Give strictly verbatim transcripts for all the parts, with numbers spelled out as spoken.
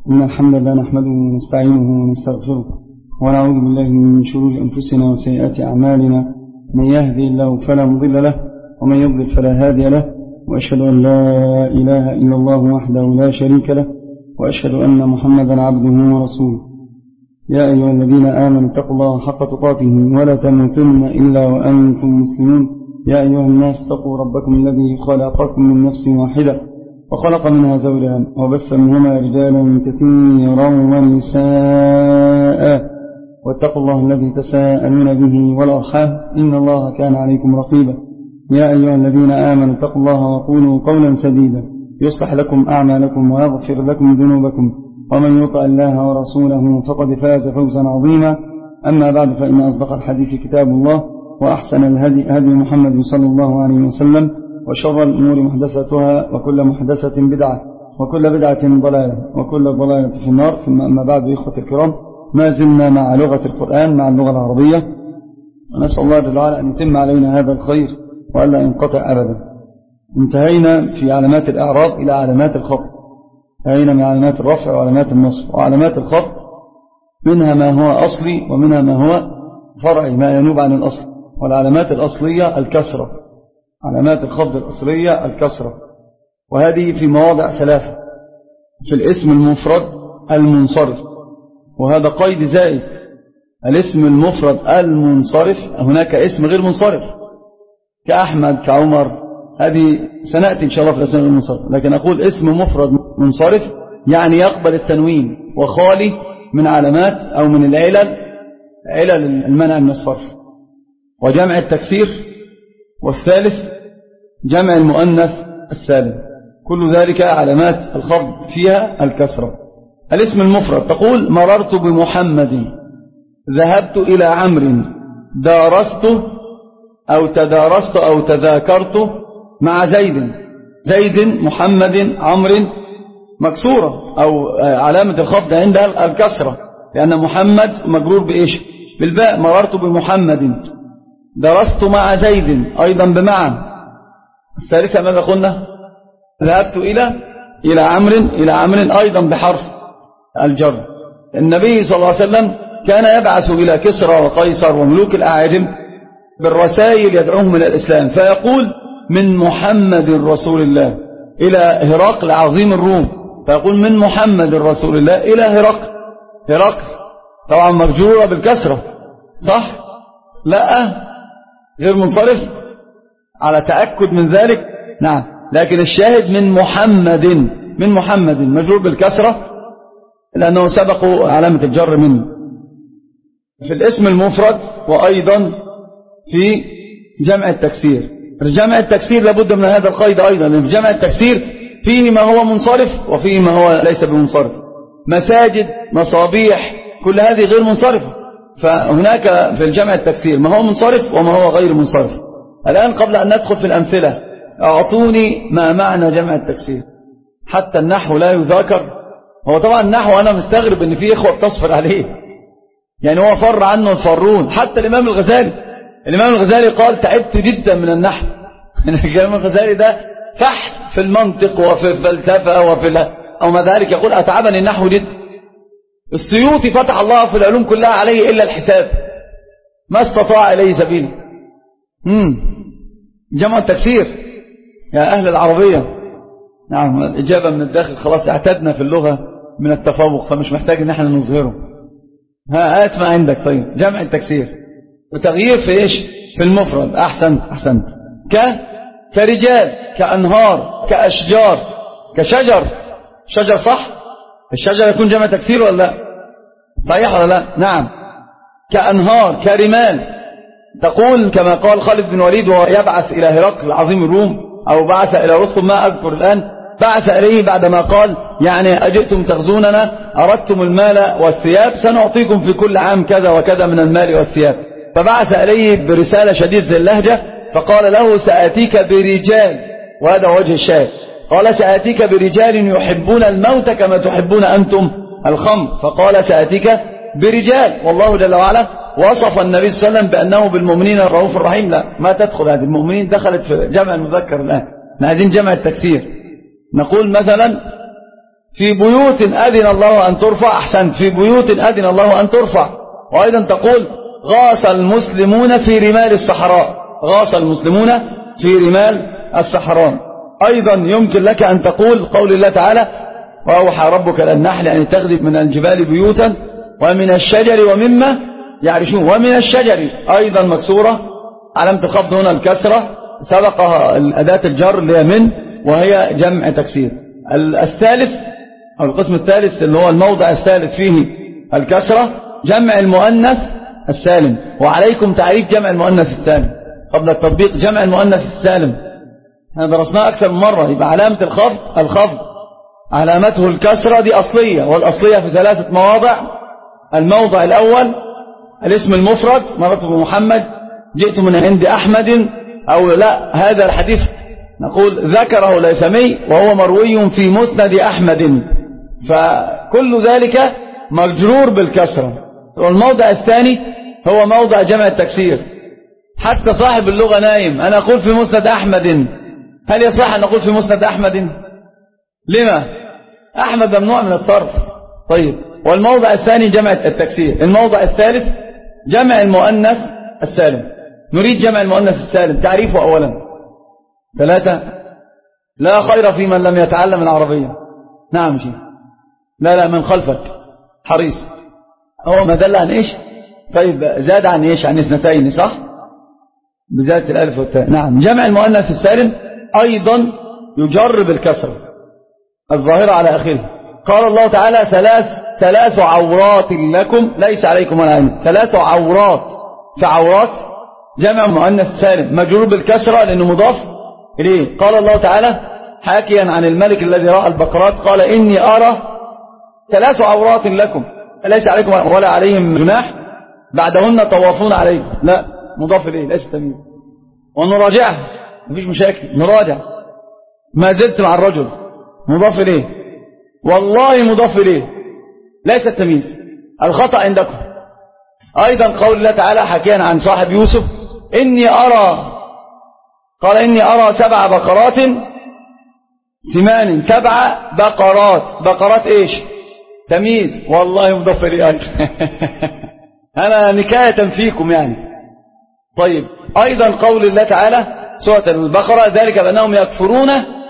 إن الحمد لله نحمده ونستعينه ونستغفره ونعوذ بالله من شرور أنفسنا وسيئات أعمالنا. من يهدي الله فلا مضل له ومن يضلل فلا هادي له، وأشهد أن لا إله إلا الله وحده لا شريك له، وأشهد أن محمدا عبده ورسوله. يا أيها الذين آمنوا اتقوا الله حق تقاته ولا تموتن إلا وأنتم مسلمون. يا أيها الناس اتقوا ربكم الذي خلقكم من نفس واحدة وخلق منها زوجها وبث منهما رجالا كثيرا ونساء، واتقوا الله الذي تساءلون به والأرحام إن الله كان عليكم رقيبا. يا أيها الذين آمنوا اتقوا الله وقولوا قولا سديدا يصلح لكم أعمالكم ويغفر لكم ذنوبكم، ومن يطع الله ورسوله فقد فاز فوزا عظيما. أما بعد، فإن أصدق الحديث كتاب الله، وأحسن الهدي هدي محمد صلى الله عليه وسلم، وشر الأمور محدثاتها، وكل محدثة بدعة، وكل بدعة ضلالة، وكل ضلالة في النار. ثم أما بعد، إخوة الكرام، ما زلنا مع لغة القرآن، مع اللغة العربية، ونسأل الله جل وعلا أن يتم علينا هذا الخير وألا ينقطع أبدا. انتهينا في علامات الإعراب إلى علامات الخفض، انتهينا من علامات الرفع وعلامات النصب. وعلامات الخفض منها ما هو أصلي ومنها ما هو فرعي، ما ينوب عن الأصل. والعلامات الأصلية الكسرة، علامات الخفض الأصلية الكسرة، وهذه في مواضع ثلاثة. في الاسم المفرد المنصرف، وهذا قيد زائد، الاسم المفرد المنصرف. هناك اسم غير منصرف كأحمد كعمر، هذه سنأتي إن شاء الله في الاسم المنصرف، لكن أقول اسم مفرد منصرف يعني يقبل التنوين وخالي من علامات أو من العلل، علل المنع من الصرف. وجمع التكسير، والثالث جمع المؤنث السالم، كل ذلك علامات الخفض فيها الكسرة. الاسم المفرد تقول مررت بمحمد، ذهبت إلى عمرو، دارست أو تدارست أو تذاكرت مع زيد. زيد محمد عمرو مكسورة، أو علامة الخفض عندها الكسرة، لأن محمد مجرور بإيش؟ بالباء. مررت بمحمد، درست مع زيد أيضا بمعنى. الثالثة ماذا قلنا؟ ذهبت إلى إلى عمرو، إلى عمرو أيضا بحرف الجر. النبي صلى الله عليه وسلم كان يبعث إلى كسرى وقيصر وملوك الأعاجم بالرسائل يدعوهم إلى الإسلام، فيقول من محمد رسول الله إلى هرقل عظيم الروم، فيقول من محمد رسول الله إلى هرقل. هرقل طبعا مجرورة بالكسرة، صح؟ لا، غير منصرف على تأكد من ذلك. نعم، لكن الشاهد من محمد، من محمد مجرور بالكسرة لأنه سبقوا علامة الجر منه. في الاسم المفرد وأيضا في جمع التكسير. في جمع التكسير لابد من هذا القيد أيضا، لأن في جمع التكسير فيه ما هو منصرف وفيه ما هو ليس بمنصرف. مساجد، مصابيح، كل هذه غير منصرفة. فهناك في الجمع التكسير ما هو منصرف وما هو غير منصرف. الآن قبل أن ندخل في الأمثلة، أعطوني ما معنى جمع التكسير. حتى النحو لا يذاكر. هو طبعا النحو أنا مستغرب أن في إخوة بتصفر عليه، يعني هو فر عنه الفرون. حتى الإمام الغزالي، الإمام الغزالي قال تعبت جدا من النحو. الإمام الغزالي ده فحل في المنطق وفي الفلسفة وفي أو ما ذلك، يقول أتعبني النحو جدا. السيوطي فتح الله في العلوم كلها عليه إلا الحساب، ما استطاع إليه سبيل. مم. جمع التكسير يا أهل العربية. نعم، الإجابة من الداخل. خلاص اعتدنا في اللغة من التفوق، فمش محتاج ان احنا نظهره. ها آت ما عندك. طيب، جمع التكسير وتغيير في إيش؟ في المفرد. أحسنت أحسنت. ك كرجال، كأنهار، كأشجار، كشجر. شجر، صح؟ الشجر يكون جمع تكسير ولا لا؟ صحيح ولا لا؟ نعم. كأنهار، كرمال. تقول كما قال خالد بن وليد وهو يبعث إلى هرقل عظيم الروم، أو بعث إلى رستم، ما أذكر الآن، بعث إليه بعدما قال يعني أجئتم تغزوننا، أردتم المال والثياب، سنعطيكم في كل عام كذا وكذا من المال والثياب. فبعث إليه برسالة شديدة اللهجة، فقال له سآتيك برجال، وهذا وجه الشاهد. قال سآتيك برجال يحبون الموت كما تحبون أنتم الخمر. فقال سآتيك برجال. والله جل وعلا وصف النبي صلى الله عليه وسلم بأنه بالمؤمنين الرؤوف الرحيم. لا، ما تدخل هذه المؤمنين، دخلت في جمع المذكر. الآن عايزين جمع التكسير. نقول مثلا في بيوت أذن الله أن ترفع. أحسنت، في بيوت أذن الله أن ترفع. وأيضا تقول غاص المسلمون في رمال الصحراء، غاص المسلمون في رمال الصحراء. أيضا يمكن لك أن تقول قول الله تعالى وأوحى ربك إلى النحل أن اتخذ من الجبال بيوتا ومن الشجر ومما يعرشون. ومن الشجر أيضا مكسورة، علامة الخفض هنا الكسرة، سبقها الأداة الجر اللي هي من، وهي جمع تكسير. الثالث أو القسم الثالث اللي هو الموضع الثالث فيه الكسرة جمع المؤنث السالم. وعليكم تعريف جمع المؤنث السالم قبل التطبيق. جمع المؤنث السالم احنا درسناه أكثر من مرة. يبقى علامة الخفض الخفض علامته الكسرة، دي أصلية، والأصلية في ثلاثة مواضع. الموضع الأول الاسم المفرد، مررت بمحمد، جئت من عند أحمد، أو لا هذا الحديث نقول ذكره الهيثمي وهو مروي في مسند أحمد، فكل ذلك مجرور بالكسرة. والموضع الثاني هو موضع جمع التكسير. حتى صاحب اللغة نايم، أنا أقول في مسند أحمد، هل يصح أن نقول في مسند أحمد؟ لما؟ أحمد ممنوع من الصرف. طيب، والموضع الثاني جمع التكسير. الموضع الثالث جمع المؤنث السالم. نريد جمع المؤنث السالم، تعريفه أولا. ثلاثة، لا خير في من لم يتعلم العربية. نعم شيء، لا لا من خلفك حريص. هو ما دل عن إيش؟ طيب زاد عن إيش؟ عن اثنتين، صح؟ بزيادة الألف والتاء. نعم، جمع المؤنث السالم أيضا يجر بالكسر الظاهرة على آخره. قال الله تعالى ثلاث ثلاث عورات لكم ليس عليكم ولا عليكم. ثلاث عورات، فعورات جمع مؤنث سالم مجرور بالكسرة لأنه مضاف إليه. قال الله تعالى حاكيا عن الملك الذي رأى البقرات قال إني أرى ثلاث عورات لكم ليس عليكم ولا عليهم جناح بعدهن طوافون عليكم. لا، مضاف إليه ليس تمييز. ونراجعها مفيش مشاكل، نراجع. ما زلت مع الرجل، مضاف إليه، والله مضاف إليه ليس التمييز. الخطأ عندكم. أيضا قول الله تعالى حكينا عن صاحب يوسف إني أرى، قال إني أرى سبع بقرات سمان. سبع بقرات، بقرات إيش؟ تمييز، والله مضاف إليه أيضا. أنا نكاية فيكم يعني. طيب، أيضا قول الله تعالى سورة البقرة ذلك بأنهم يكفرون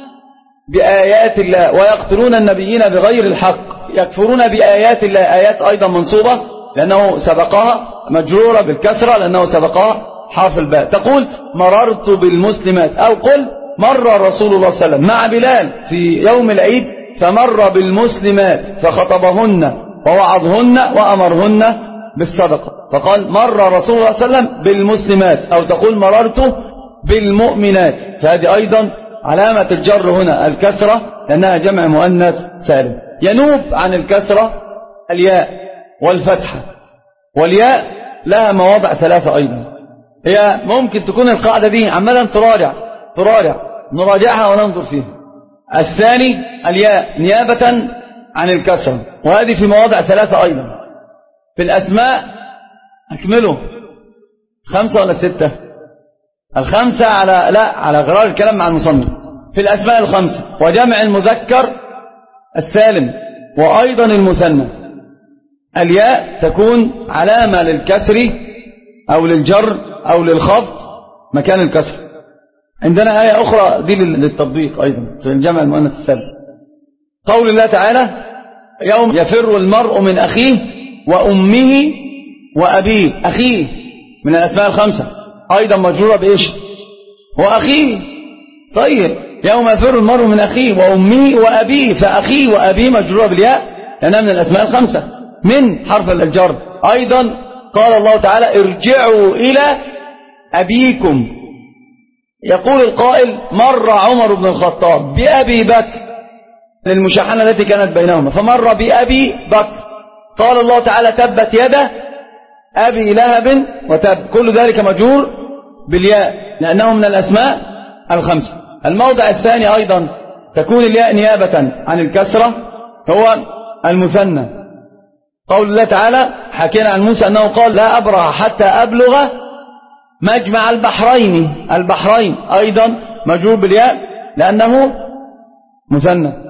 بآيات الله ويقتلون النبيين بغير الحق. يكفرون بآيات الله، آيات أيضا منصوبة لأنه سبقها، مجرورة بالكسرة لأنه سبقها حرف الباء. تقول مررت بالمسلمات، أو قل مر رسول الله صلى الله عليه وسلم مع بلال في يوم العيد فمر بالمسلمات فخطبهن ووعظهن وأمرهن بالصدقة، فقال مر رسول الله صلى الله عليه وسلم بالمسلمات. أو تقول مررت بالمؤمنات، فهذه أيضا علامة الجر هنا الكسرة لأنها جمع مؤنث سالم. ينوب عن الكسرة الياء والفتحة، والياء لها مواضع ثلاثة أيضا. هي ممكن تكون القاعدة دي عمالا تراجع تراجع نراجعها وننظر فيها. الثاني الياء نيابة عن الكسرة، وهذه في مواضع ثلاثة أيضا. في الأسماء أكمله خمسة ولا ستة؟ الخمسة على لا على غرار الكلام مع المصنف. في الأسماء الخمسة وجمع المذكر السالم وأيضا المثنى. الياء تكون علامة للكسر أو للجر أو للخفض مكان الكسر. عندنا آية أخرى دي للتطبيق أيضا في الجمع المؤنث السالم. قول الله تعالى يوم يفر المرء من أخيه وأمه وأبيه. أخيه من الأسماء الخمسة أيضا مجرورة بإيش؟ وأخيه. طيب، يوم يفر المرء من أخيه وأمه وأبيه، فأخيه وأبيه مجرورة بالياء لأنها من الأسماء الخمسة. من حرف الجر. أيضا قال الله تعالى ارجعوا إلى أبيكم. يقول القائل مر عمر بن الخطاب بأبي بكر للمشاحنة التي كانت بينهما، فمر بأبي بكر. قال الله تعالى تبت يد أبي لهب وتب. كل ذلك مجرور بالياء لأنه من الأسماء الخمسة. الموضع الثاني أيضا تكون الياء نيابة عن الكسرة هو المثنى. قول الله تعالى حكينا عن موسى أنه قال لا أبرح حتى أبلغ مجمع البحرين. البحرين أيضا مجرور بالياء لأنه مثنى.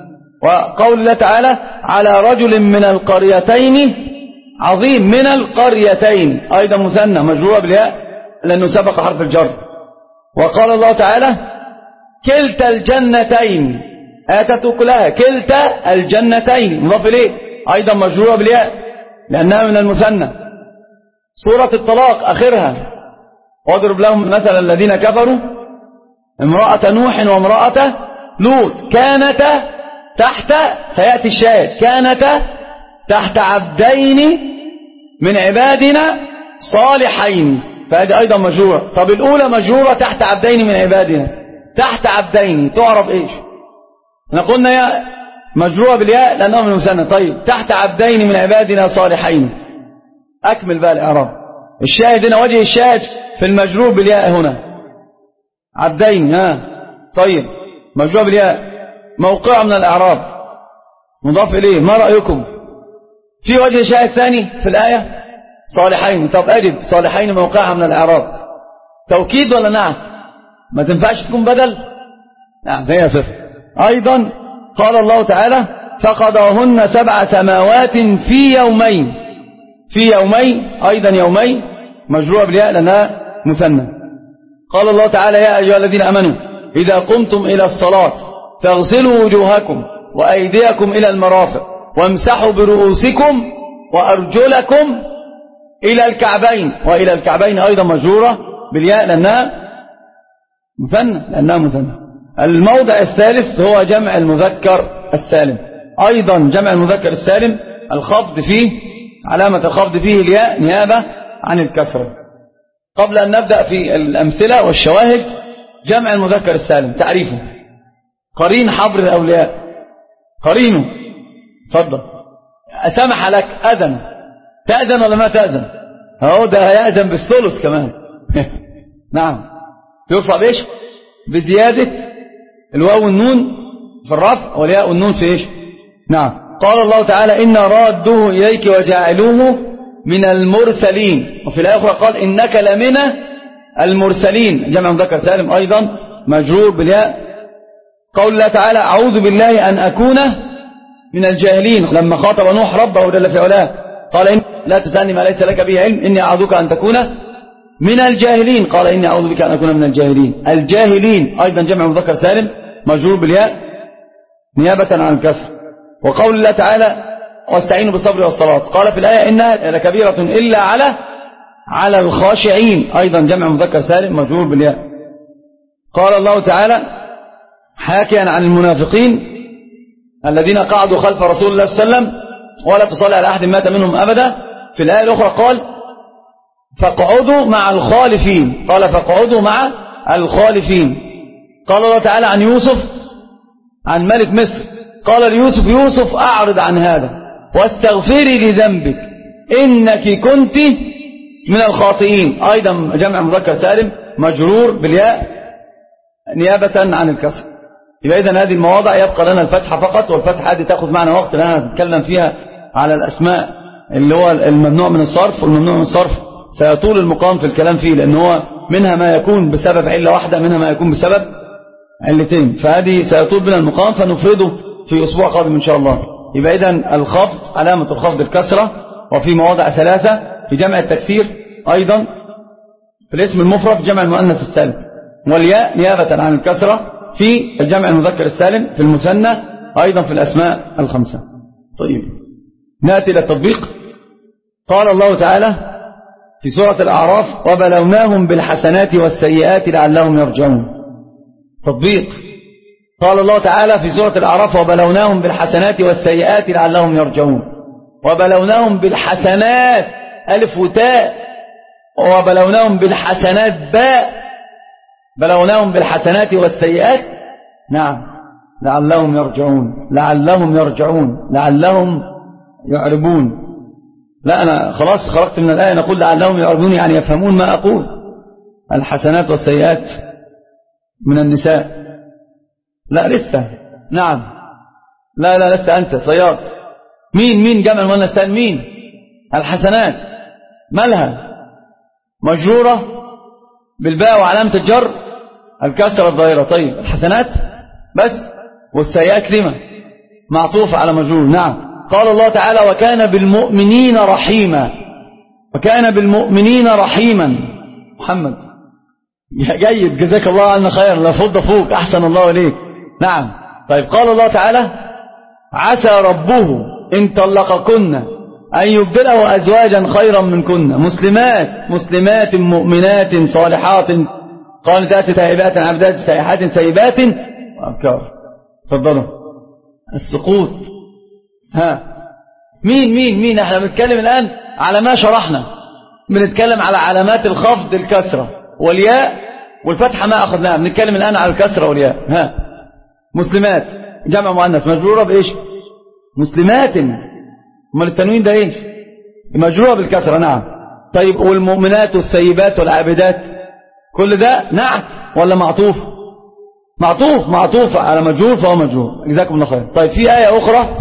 وقول الله تعالى على رجل من القريتين عظيم، من القريتين أيضا مثنى مجرورة بالياء لأنه سبق حرف الجر. وقال الله تعالى كلتا الجنتين آتت أكلها، كلتا الجنتين مضاف إليه أيضا مجرورة بالياء لأنها من المثنى. سورة الطلاق آخرها واضرب لهم مثل الذين كفروا امرأة نوح وامرأة لوط كانتا تحت، سيأتي الشاهد، كانتا تحت عبدين من عبادنا صالحين، فهذه أيضا مجرورة. طب الأولى مجرورة تحت عبدين من عبادنا، تحت عبدين تعرف إيش؟ احنا قلنا يا مجرورة بالياء لأنه من المثنى. طيب تحت عبدين من عبادنا صالحين، أكمل بقى الإعراب. الشاهد هنا وجه الشاهد في المجرور بالياء هنا عبدين. ها طيب مجرور بالياء موقع من الإعراب مضاف إليه، ما رأيكم؟ في وجه شاهد ثاني في الآية صالحين. طب أجب صالحين موقعها من الإعراب توكيد ولا نعم؟ ما تنفعش تكون بدل؟ نعم هي صفر. أيضا قال الله تعالى فقضاهن سبع سماوات في يومين، في يومين أيضا يومين مجرورة بالياء لأنها مثنى. قال الله تعالى يا أيها الذين آمنوا إذا قمتم إلى الصلاة فاغسلوا وجوهكم وأيديكم إلى المرافق وامسحوا برؤوسكم وأرجلكم إلى الكعبين، وإلى الكعبين أيضا مجرورة بالياء لأنها مثنى لأنها مثنى. الموضع الثالث هو جمع المذكر السالم، أيضا جمع المذكر السالم الخفض فيه علامة الخفض فيه الياء نيابة عن الكسرة. قبل أن نبدأ في الأمثلة والشواهد، جمع المذكر السالم تعريفه قرين حبر الأولياء، قرينه تفضل أسمح لك أذن، تأذن ولا ما تأذن؟ اهو ده يأذن بالثلث كمان نعم يرفع بإيش؟ بزيادة الواو والنون في الرفع والياء والنون في إيش؟ نعم. قال الله تعالى إنا رادوه إليك وجاعلوه من المرسلين، وفي الآية الأخرى قال إنك لمن المرسلين، جمع مذكر سالم أيضا مجرور بالياء. قول الله تعالى أعوذ بالله أن أكون من الجاهلين، لما خاطب نوح ربه جل في علاه قال إن لا تسألني ما ليس لك به علم إني أعوذك أن تكون من الجاهلين، قال إني أعوذ بك أن أكون من الجاهلين. الجاهلين أيضا جمع مذكر سالم مجرور بالياء نيابة عن الكسر. وقول الله تعالى واستعينوا بالصبر والصلاة، قال في الآية إنها لكبيرة إلا على على الخاشعين، أيضا جمع مذكر سالم مجرور بالياء. قال الله تعالى حاكيا عن المنافقين الذين قعدوا خلف رسول الله صلى الله عليه وسلم ولا تصلي على أحد مات منهم أبدا، في الآية الأخرى قال فاقعدوا مع الخالفين، قال فاقعدوا مع الخالفين. قال الله تعالى عن يوسف عن ملك مصر قال ليوسف يوسف أعرض عن هذا واستغفري لذنبك إنك كنت من الخاطئين، أيضا جمع مذكر سالم مجرور بالياء نيابة عن الكسر. يبقى إذن هذه المواضع يبقى لنا الفتحة فقط، والفتحة هذه تأخذ معنا وقت لأننا نتكلم فيها على الأسماء اللي هو الممنوع من الصرف، والممنوع من الصرف سيطول المقام في الكلام فيه، لأن هو منها ما يكون بسبب علة واحدة منها ما يكون بسبب علتين، فهذه سيطول بنا المقام فنفرده في أسبوع قادم إن شاء الله. يبقى إذن الخفض علامة الخفض الكسرة، وفي مواضع ثلاثة في جمع التكسير أيضا في الاسم المفرد جمع المؤنث السالم، والياء نيابة عن الكسرة في الجمع المذكر السالم في المثنى أيضا في الأسماء الخمسة. طيب نأتي إلى التطبيق. قال الله تعالى في سورة الأعراف وبلوناهم بالحسنات والسيئات لعلهم يرجعون. تطبيق قال الله تعالى في سورة الأعراف وبلوناهم بالحسنات والسيئات لعلهم يرجعون، وبلوناهم بالحسنات ألف وتاء، وبلوناهم بالحسنات باء، بلوناهم بالحسنات والسيئات نعم لعلهم يرجعون، لعلهم يرجعون لعلهم يعربون. لا أنا خلاص خرجت من الآية، نقول لعلهم يعربون يعني يفهمون ما أقول. الحسنات والسيئات من النساء لا لسه نعم لا لا لسه أنت صياد. مين مين جمع المؤنث السالم مين؟ الحسنات مالها مجرورة بالباء وعلامة الجر الكسرة الظاهرة. طيب الحسنات بس، والسيئات لما؟ معطوف على مجرور. نعم. قال الله تعالى وكان بالمؤمنين رحيما، وكان بالمؤمنين رحيما. محمد جيد، جزاك الله عنا خير، لا فض فوق، أحسن الله إليك. نعم. طيب قال الله تعالى عسى ربه إن طلقكن أن يبدله أزواجا خيرا منكن مسلمات مسلمات مؤمنات صالحات قانتات تائبات عبدات سائحات سيبات وأبكار. تفضلوا. السقوط. ها مين مين مين احنا بنتكلم الآن على ما شرحنا، بنتكلم على علامات الخفض الكسرة والياء والفتحة ما أخذناها، بنتكلم الآن على الكسرة والياء. ها مسلمات جمع مؤنث مجرورة بإيش؟ مسلمات. امال التنوين ده ايه؟ مجرورة بالكسرة. نعم. طيب والمؤمنات والسيبات والعابدات كل ده نعت ولا معطوف؟ معطوف معطوف على مجرور فهو مجرور. جزاكم الله خير. طيب في آية أخرى،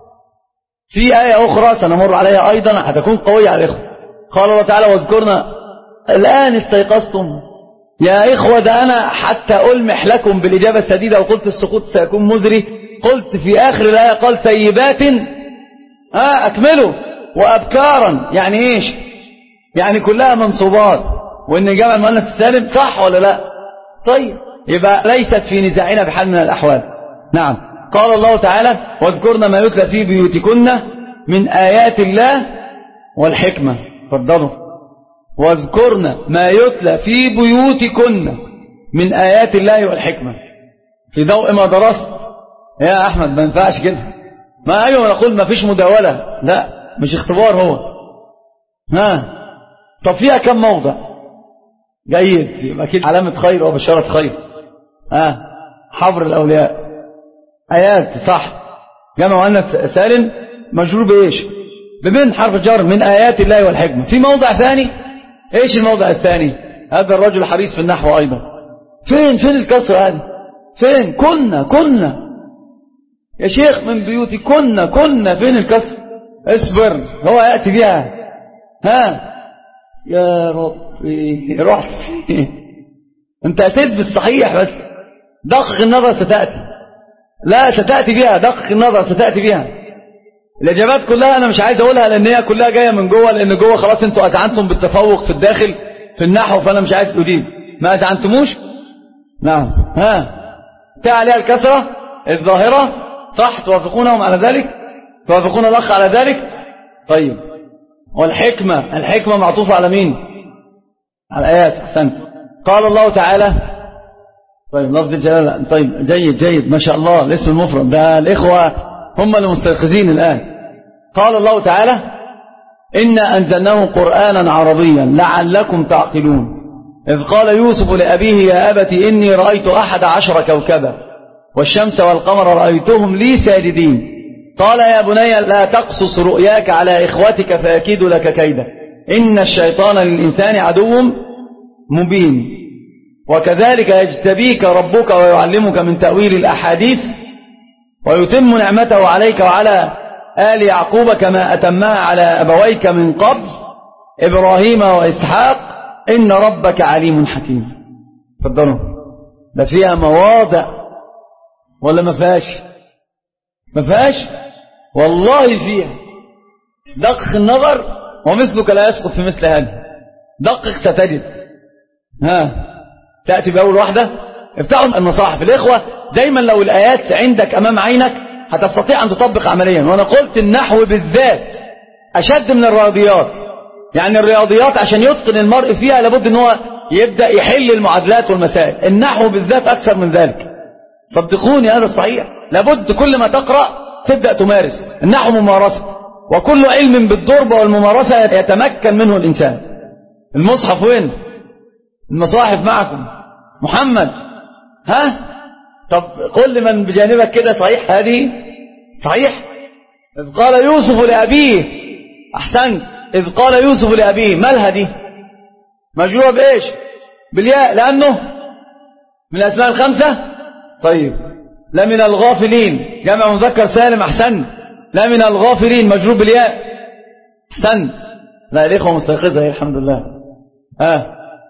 في آية أخرى سنمر عليها أيضا هتكون قوية على الإخوة. قال الله تعالى واذكرنا الآن استيقظتم يا إخوة، ده أنا حتى ألمح لكم بالإجابة السديدة وقلت السقوط سيكون مزري، قلت في آخر الآية قال سيبات ها أكملوا وأبكارا، يعني إيش؟ يعني كلها منصوبات، وإن جمع المؤنث السالم صح ولا لا؟ طيب يبقى ليست في نزاعنا بحال من الأحوال. نعم. قال الله تعالى واذكرن ما يتلى في بيوتكن من آيات الله والحكمة. تفضلوا. واذكرن ما يتلى في بيوتكن من آيات الله والحكمة. في ضوء ما درست يا أحمد ما ينفعش كده. ما أيوة نقول ما فيش مداولة، لا مش اختبار هو. ها طب فيها كم موضع؟ جيد، يبقى كده علامة خير وبشارة خير. ها حبر الأولياء آيات صح، جمع مؤنث سالم مجرور بإيش؟ بمن حرف الجر من آيات الله والحكمة. في موضع ثاني، إيش الموضع الثاني؟ هذا الرجل حريص في النحو أيضا. فين فين الكسر هذه؟ فين؟ كنا كنا يا شيخ من بيوتي كنا كنا فين الكسر؟ اصبر هو يأتي بها. ها يا ربي رحت فين؟ انت أتيت بالصحيح بس دقق النظر ستأتي. لا ستأتي بها، دقق النظر ستأتي بها. الإجابات كلها أنا مش عايز أقولها لأن هي كلها جاية من جوه، لأن جوه خلاص أنتوا أذعنتم بالتفوق في الداخل في النحو، فأنا مش عايز أجيب. ما أذعنتموش؟ نعم. ها تاء عليها الكسرة الظاهرة صح، توافقونهم على ذلك؟ توافقون الأخ على ذلك؟ طيب والحكمة، الحكمة معطوفة على مين؟ على الآيات. أحسنت. قال الله تعالى طيب لفظ الجلالة. طيب جيد جيد ما شاء الله. الاسم المفرد ده الإخوة هم المستيقظين الآن. قال الله تعالى إنا أنزلناه قرآنا عربيا لعلكم تعقلون إذ قال يوسف لأبيه يا أبت إني رأيت أحد عشر كوكبا والشمس والقمر رأيتهم لي ساجدين قال يا بني لا تقصص رؤياك على إخوتك فيكيد لك كيدا إن الشيطان للإنسان عدو مبين وكذلك يجتبيك ربك ويعلمك من تأويل الأحاديث ويتم نعمته عليك وعلى آل يعقوب كما أتمها على أبويك من قبل إبراهيم وإسحاق إن ربك عليم حكيم. تفضلوا. ده فيها مواضع ولا ما فيهاش؟ ما فيهاش والله فيها. دقق النظر ومثلك لا يسقط في مثل هذا. دقق ستجد. ها تأتي بأول واحدة. افتحوا المصاحف الإخوة دايما لو الآيات عندك أمام عينك هتستطيع أن تطبق عمليا. وأنا قلت النحو بالذات أشد من الرياضيات. يعني الرياضيات عشان يتقن المرء فيها لابد أن هو يبدأ يحل المعادلات والمسائل. النحو بالذات أكثر من ذلك. صدقوني هذا الصحيح. لابد كل ما تقرأ تبدأ تمارس. النحو ممارسة وكل علم بالضرب والممارسة يتمكن منه الإنسان. المصحف وين؟ المصاحف معكم محمد. ها طب قل لمن بجانبك كده صحيح هذه صحيح. إذ قال يوسف لأبيه. أحسنت. إذ قال يوسف لأبيه مالها دي؟ مجرورة بإيش؟ بالياء لأنه من الأسماء الخمسة. طيب لا من الغافلين جمع مذكر سالم. أحسنت. لا من الغافلين مجرور بالياء. أحسنت. لا الإخوة مستيقظة الحمد لله. ها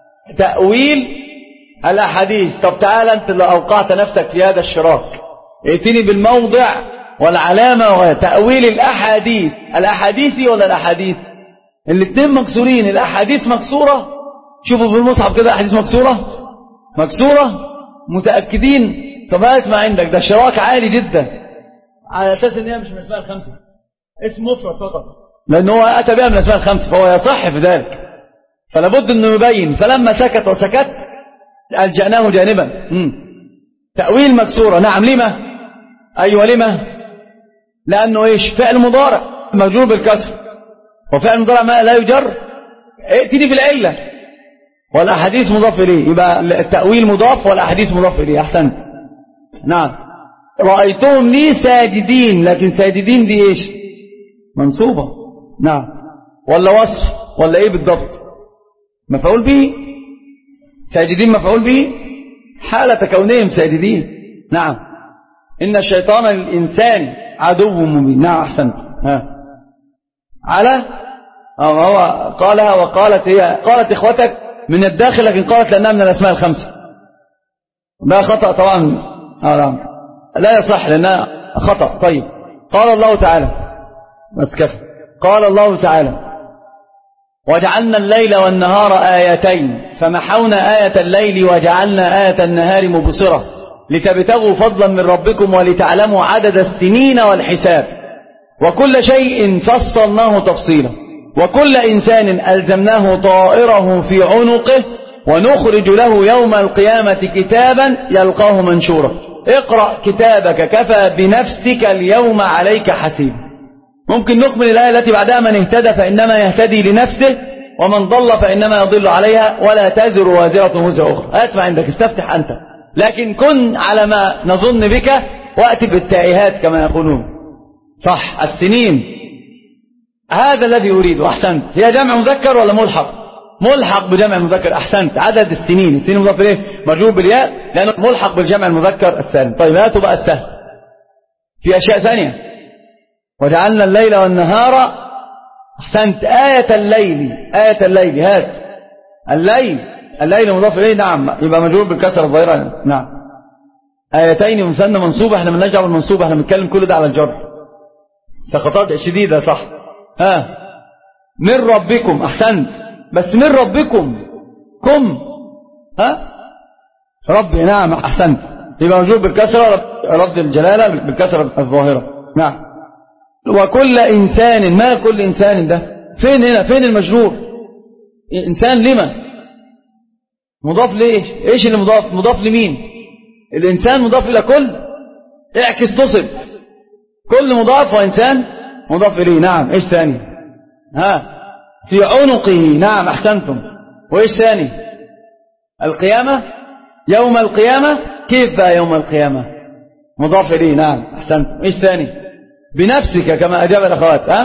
تأويل الأحاديث. طب تعال أنت اللي أوقعت نفسك في هذا الشراك ائتني بالموضع والعلامة وتأويل الأحاديث. الأحاديث ولا الأحاديث؟ الاثنين مكسورين. الأحاديث مكسورة، شوفوا في المصحف كده أحاديث مكسورة مكسورة متأكدين؟ طب هات ما عندك، ده شراك عالي جدا على أساس إن هي مش من الأسماء الخمسة، اسم مفرد فقط، لأن هو أتى بها من الأسماء الخمسة فهو يصح في ذلك، فلابد أنه يبين. فلما سكت وسكت ألجأناه جانبا. مم. تأويل مكسورة، نعم. لما؟ أيوة لما؟ لأنه إيش؟ فعل مضارع مجرور بالكسر، وفعل مضارع ما لا يجر ائتني في العلة، والأحاديث مضاف إليه، يبقى التأويل مضاف والأحاديث مضاف إليه. أحسنت. نعم. رأيتهم لي ساجدين، لكن ساجدين دي إيش؟ منصوبة. نعم. ولا وصف ولا إيه بالضبط؟ مفعول به. ساجدين مفعول به حالة كونهم ساجدين. نعم. إن الشيطان للإنسان عدو مبين. نعم أحسنت. ها. على هو قالها وقالت هي قالت إخوتك من الداخل، لكن قالت لأنها من الأسماء الخمسة. ده خطأ طبعا. لا يصح لأنها خطأ. طيب قال الله تعالى بس كفى. قال الله تعالى وجعلنا الليل والنهار آيتين فمحونا آية الليل وجعلنا آية النهار مبصرة لتبتغوا فضلا من ربكم ولتعلموا عدد السنين والحساب وكل شيء فصلناه تفصيلا وكل إنسان ألزمناه طائره في عنقه ونخرج له يوم القيامة كتابا يلقاه منشورا اقرأ كتابك كفى بنفسك اليوم عليك حسيب. ممكن نكمل الآية التي بعدها من اهتدى فإنما يهتدي لنفسه ومن ضل فإنما يضل عليها ولا تزر وازرة وزر أخرى. هات ما عندك استفتح أنت، لكن كن على ما نظن بك وأتي بالتائهات كما يقولون. صح. السنين هذا الذي أريد. أحسنت. هي جمع مذكر ولا ملحق؟ ملحق بجمع المذكر. أحسنت. عدد السنين، السنين مضاف إليه مجرور بالياء لأنه ملحق بالجمع المذكر السالم. طيب هاتوا بقى السهل. في أشياء ثانية. وجعلنا الليل والنهار. أحسنت. آية الليل. آية الليل. هات الليل. الليل مضاف إليه. نعم يبقى مجرور بالكسر الظاهرة. نعم. آيتين مثنى منصوبة. احنا من نجعل المنصوبة، احنا بنتكلم كل ده على الجر. سقطات شديدة. صح. ها من ربكم. أحسنت. بس من ربكم كم. ها ربي. نعم أحسنت. يبقى مجرور بالكسر رفض الجلالة بالكسر الظاهرة. نعم. وكل إنسان. ما كل إنسان ده فين هنا؟ فين المجرور؟ إنسان لما مضاف لإيش؟ إيش اللي مضاف؟ مضاف لمين؟ الإنسان مضاف إلى كل. اعكس تصب كل مضاف وإنسان مضاف إليه. نعم. إيش ثاني؟ ها في عنقه. نعم أحسنتم. وإيش ثاني؟ القيامة. يوم القيامة. كيف بقى يوم القيامة؟ مضاف إليه. نعم أحسنتم. إيش ثاني؟ بنفسك كما أجاب الأخوات. ها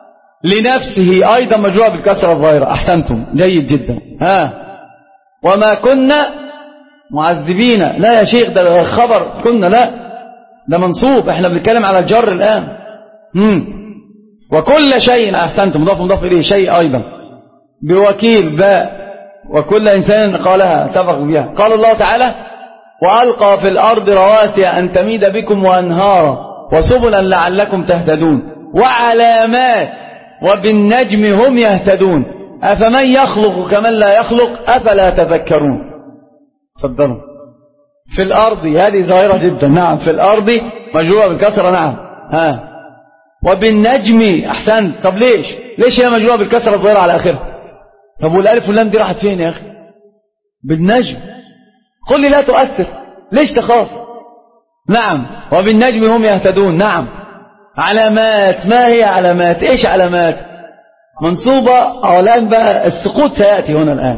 لنفسه أيضا مجرور بالكسرة الظاهرة. أحسنتم. جيد جدا. ها وما كنا معذبين. لا يا شيخ ده خبر كنا، لا ده منصوب، احنا بنتكلم على الجر الآن. مم. وكل شيء. أحسنتم. مضاف مضاف إليه شيء أيضا بوكيل باء. وكل إنسان قالها سبق بها. قال الله تعالى وألقى في الأرض رواسي أن تميد بكم وأنهارا وسبلا لعلكم تهتدون وعلامات وبالنجم هم يهتدون أفمن يخلق كمن لا يخلق أفلا تذكرون. صدروا. في الأرض هذه ظاهرة جدا. نعم. في الأرض مجرورة بالكسرة. نعم. ها وبالنجم. أحسنت. طب ليش ليش هي مجرورة بالكسرة الظاهرة على آخرها؟ طب والألف واللام دي راحت فين يا أخي؟ بالنجم. قل لي لا تؤثر. ليش تخاف؟ نعم. وبالنجم هم يهتدون. نعم. علامات. ما هي علامات؟ إيش علامات؟ منصوبة. الآن بقى السقوط سيأتي هنا الآن.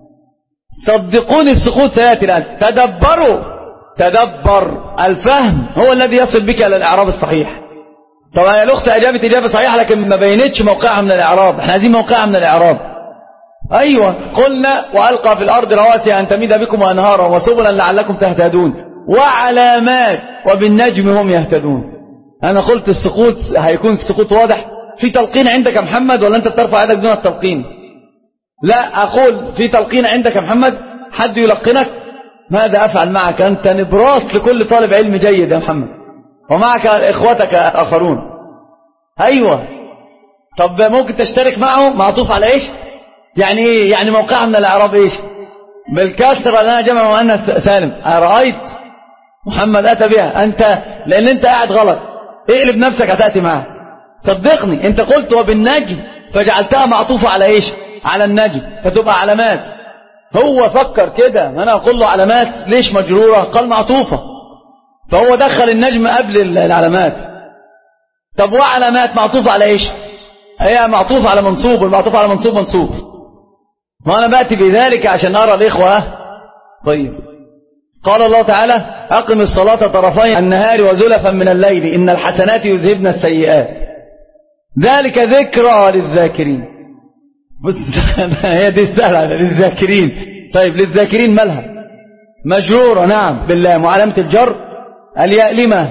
صدقوني السقوط سيأتي الآن. تدبروا. تدبر. الفهم هو الذي يصل بك إلى الإعراب الصحيح. طبعا الأخت أجابت إجابة صحيحة لكن ما بينتش موقعها من الإعراب. احنا عايزين موقعها من الإعراب. أيوة. قلنا وألقى في الأرض رواسي أن تميد بكم وأنهارا وسبلا لعلكم تهتدون وعلامات وبالنجم هم يهتدون. أنا قلت السقوط هيكون السقوط واضح. في تلقين عندك يا محمد ولا أنت بترفع يدك دون التلقين؟ لا أقول في تلقين عندك يا محمد، حد يلقنك. ماذا أفعل معك؟ أنت نبراس لكل طالب علم جيد يا محمد. ومعك إخوتك آخرون. أيوة. طب ممكن تشترك معه معطوف على إيش؟ يعني إيه؟ يعني موقعها من الإعراب إيش؟ بالكسر لأنها جمع مؤنث سالم. أرأيت محمد أتى بها أنت، لأن أنت قاعد غلط، اقلب نفسك هتأتي معه. صدقني أنت قلت وبالنجم فجعلتها معطوفة على إيش؟ على النجم فتبقى علامات. هو فكر كده، ما أنا أقول له علامات ليش مجرورة؟ قال معطوفة، فهو دخل النجم قبل العلامات. طب وعلامات معطوفة على إيش؟ هي معطوفة على منصوب، والمعطوفة على منصوب منصوب، وأنا بأتي بذلك عشان أرى الإخوة. طيب قال الله تعالى أقم الصلاة طرفي النهار وزلفا من الليل إن الحسنات يذهبن السيئات ذلك ذكرى للذاكرين. بص هي دي السهلة للذاكرين. طيب للذاكرين مالها؟ مجرورة نعم بالله، وعلامة الجر الياء لما.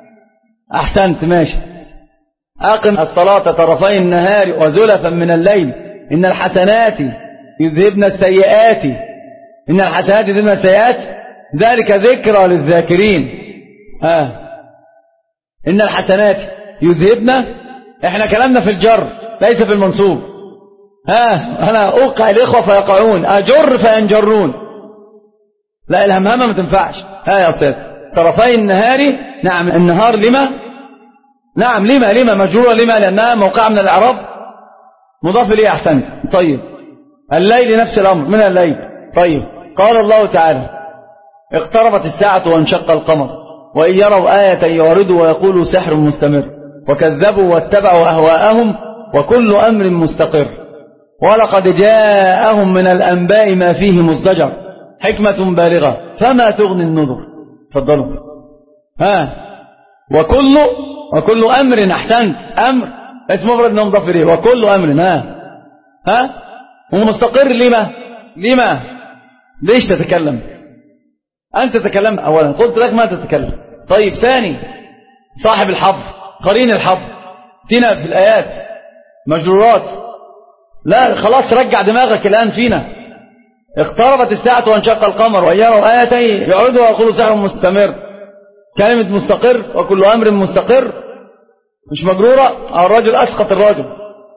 أحسنت ماشي. أقم الصلاة طرفي النهار وزلفا من الليل إن الحسنات يذهبن السيئات إن الحسنات يذهبن السيئات ذلك ذكرى للذاكرين. آه. إن الحسنات يذهبن، احنا كلامنا في الجر ليس في المنصوب. ها آه. أنا أوقع الإخوة فيقعون، أجر فينجرون. لا الهمهمة ما تنفعش. ها آه يا أستاذ طرفي النهار، نعم النهار لما، نعم لما لما مجرورة لما لأنها موقع من الإعراب مضاف إليه. أحسنت. طيب الليل نفس الأمر من الليل. طيب قال الله تعالى اقتربت الساعة وانشق القمر وإن يروا آية يعرضوا ويقولوا سحر مستمر وكذبوا واتبعوا أهواءهم وكل أمر مستقر ولقد جاءهم من الأنباء ما فيه مزدجر حكمة بالغة فما تغني النذر. تفضلوا. ها وكل وكل أمر. أحسنت. أمر اسم مفرد مضاف إليه وكل أمر. ها ها ومستقر لما لما ليش تتكلم أنت؟ تتكلم أولا قلت لك ما تتكلم. طيب ثاني صاحب الحظ قرين الحظ تنا في الآيات مجرورات. لا خلاص رجع دماغك الآن فينا. اقتربت الساعة وانشق القمر وإن يروا آيتين يعرضوا ويقولوا سحر مستمر. كلمة مستقر وكل أمر مستقر مش مجرورة. الرجل أسقط الرجل،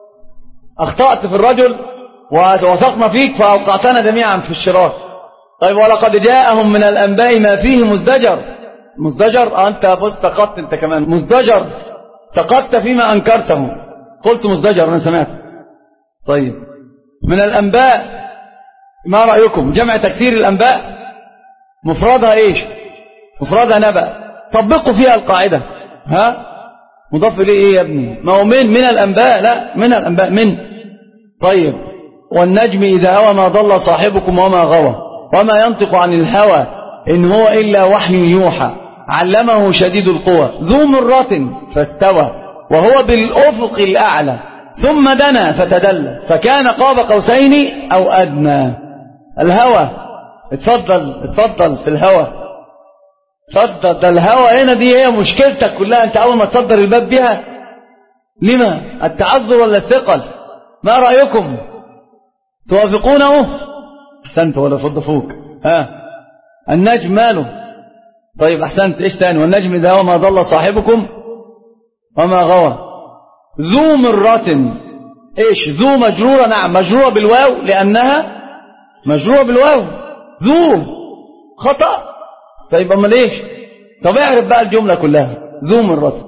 أخطأت في الرجل ووثقنا فيك فأوقعتنا جميعا في الشرار. طيب ولقد جاءهم من الأنباء ما فيه مزدجر. مزدجر أنت بص سقطت أنت كمان. مزدجر سقطت فيما أنكرته. قلت مزدجر أنا سمعت. طيب من الأنباء ما رأيكم؟ جمع تكسير الأنباء مفردها إيش؟ مفردها نبأ. طبقوا فيها القاعدة. ها مضاف إليه إيه يا ابني؟ ما هو من من الأنباء. لا من الأنباء من. طيب والنجم إذا هوى ما ضل صاحبكم وما غوى وما ينطق عن الهوى إن هو إلا وحي يوحى علمه شديد القوى ذو مرة فاستوى وهو بالأفق الأعلى ثم دنا فتدلى فكان قاب قوسين أو أدنى. الهوى اتفضل اتفضل في الهوى. اتفضل. ده الهوى هنا دي هي مشكلتك كلها. انت أول ما تصدر الباب بها لما التعذر ولا الثقل؟ ما رأيكم؟ توافقونه؟ أحسنت ولا فضفوك. ها النجم ماله؟ طيب أحسنت. إيش تاني؟ والنجم إذا هو ما ضل صاحبكم وما غوى ذو مرة. إيش ذو مجرورة؟ نعم مجرورة بالواو لأنها مجرورة بالواو. ذو خطأ. طيب أما ليش؟ طب اعرف بقى الجملة كلها. ذو مرة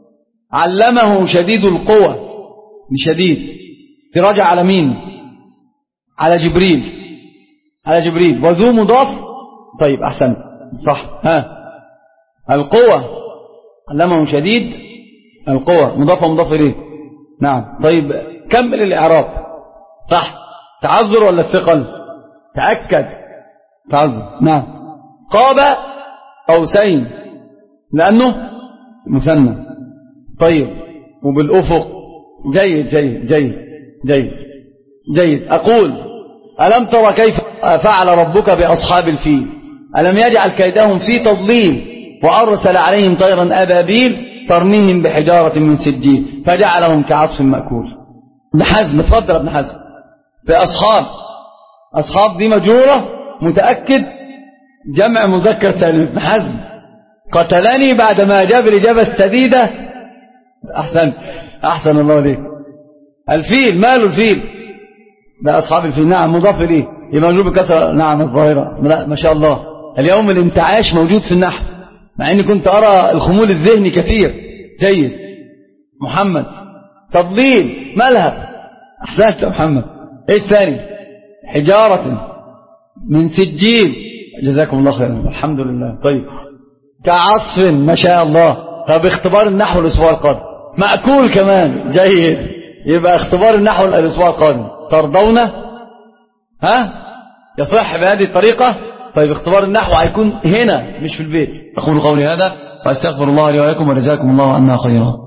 علمه شديد القوى بشديد تراجع على مين؟ على جبريل. على جبريل. وذو مضاف. طيب أحسن صح. ها القوة علمه شديد القوة مضاف ومضاف إليه. نعم. طيب كمل الإعراب. صح. تعذر ولا الثقل؟ تأكد تعذر. نعم. قاب قوسين لأنه مثنى. طيب وبالأفق. جيد جيد جيد جيد جيد. أقول ألم ترى كيف فعل ربك بأصحاب الفيل ألم يجعل كيدهم في تضليل وأرسل عليهم طيرا أبابيل ترميهم بحجارة من سجيل فجعلهم كعصف مأكول. ابن حزم. اتفضل ابن حزم. بأصحاب. أصحاب دي مجرورة متأكد جمع مذكر سالم. ابن حزم قتلني بعدما أجاب الإجابة السديدة. أحسن أحسن الله ليك. الفيل ماله الفيل؟ ده أصحاب الفيل. نعم مضاف إليه يبقى مجرور بكسر. نعم الظاهرة. لا ما شاء الله اليوم الانتعاش موجود في النحو مع أني كنت أرى الخمول الذهني كثير. جيد. محمد تضليل مالها؟ أحسنت يا محمد. إيش ثاني؟ حجارة من سجيل. جزاكم الله خيرا. الحمد لله. طيب كعصف ما شاء الله. طب اختبار النحو الأسبوع القادم. مأكول كمان. جيد. يبقى اختبار النحو الأسبوع القادم. ترضون ها يصح بهذه الطريقة. طيب اختبار النحو هيكون هنا مش في البيت. أقول قولي هذا وأستغفر الله لي ولكم وجزاكم الله عنا خيرا.